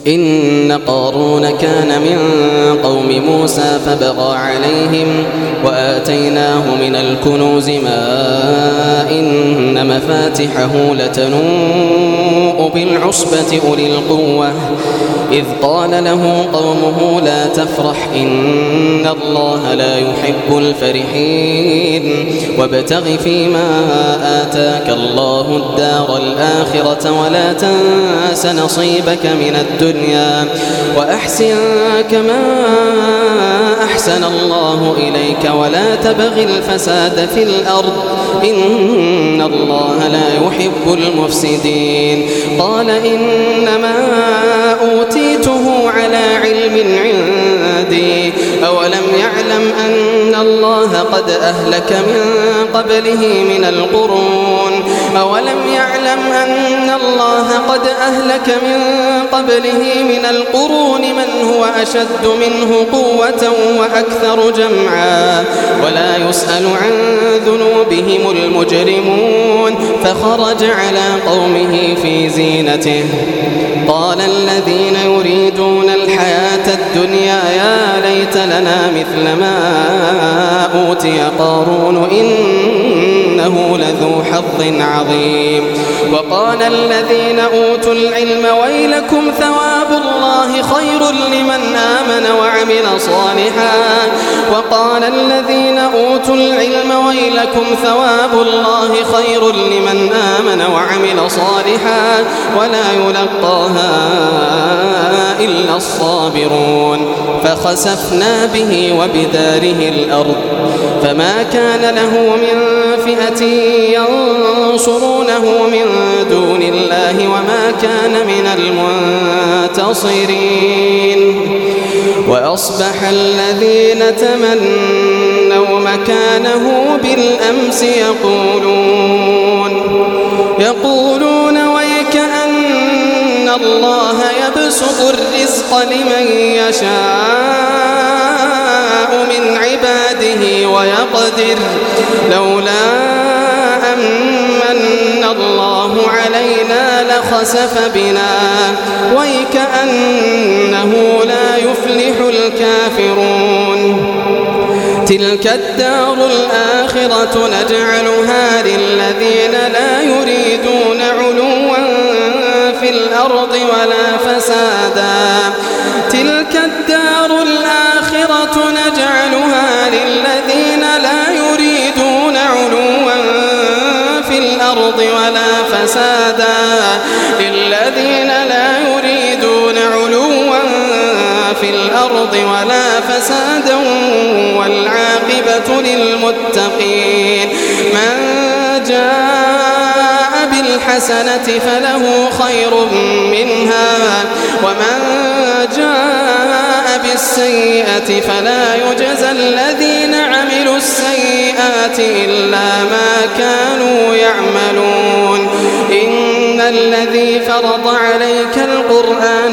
إن قارون كان من قوم موسى فبغى عليهم وآتيناه من الكنوز ما إن مفاتحه لتنوء بالعصبة أولي القوة إذ قال له قومه لا تفرح إن الله لا يحب الفرحين وابتغ فيما آتاك الله الدار الآخرة ولا تنس نصيبك من الدنيا وأحسن كما أحسن الله إليك ولا تبغ الفساد في الأرض إن الله لا يحب المفسدين قال إنما أوتيته على علم عندي أولم يعلم أن الله قد أهلك من قبله من القرون من هو أشد منه قوة وأكثر جمعا ولا يسأل عن ذنوبهم المجرمون فخرج على قومه في زينته قال الذين يريدون الحياة الدنيا يا ليت لنا مثل ما أوتي قارون إنه لذو حظ عظيم وقال الذين أوتوا العلم ويلكم ثواب الله خير لمن آمن وعمل صالحا ولا يلقاها إلا الصابرون فخسفنا به وبداره الأرض فما كان له من فئة ينصرونه من دون الله وما كان من المنتصرين وأصبح الذين تمنوا مكانه بالأمس يقولون ويكأن الله يبسط الرزق لمن يشاء من عباده ويقدر لولا أمن الله علينا لخسف بنا ويكأنه لا يفلح الكافرون تلك الدار الآخرة نجعلها للذين لا يريدون علوا في الأرض ولا فسادا والعاقبة للمتقين من جاء بالحسنة فله خير منها ومن جاء بالسيئة فلا يجزى الذين عملوا السيئات إلا ما كانوا يعملون إن الذي فرض عليك القرآن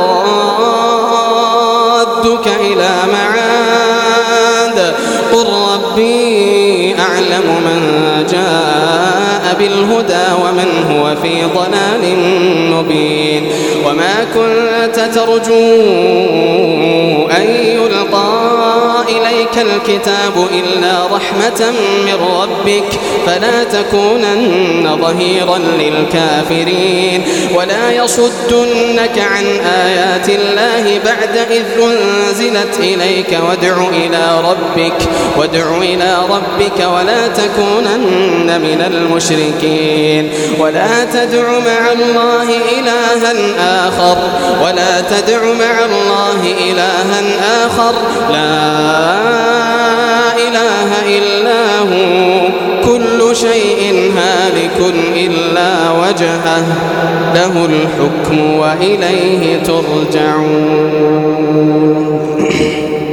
لرادك إلى معاد قل ربي أعلم من جاء بالهدى ومن هو في ضلال مبين وما كنت ترجو أن يلقى إليك الكتاب إلا رحمة من ربك فلا تكونن ظهيرا للكافرين ولا يصدنك عن آيات الله بعد إذ أنزلت إليك وادع إلى ربك ولا تكونن من المشركين ولا تدع مع الله إلها آخر لا إله إلا هو كل شيء هالك إلا وجهه له الحكم وإليه ترجعون.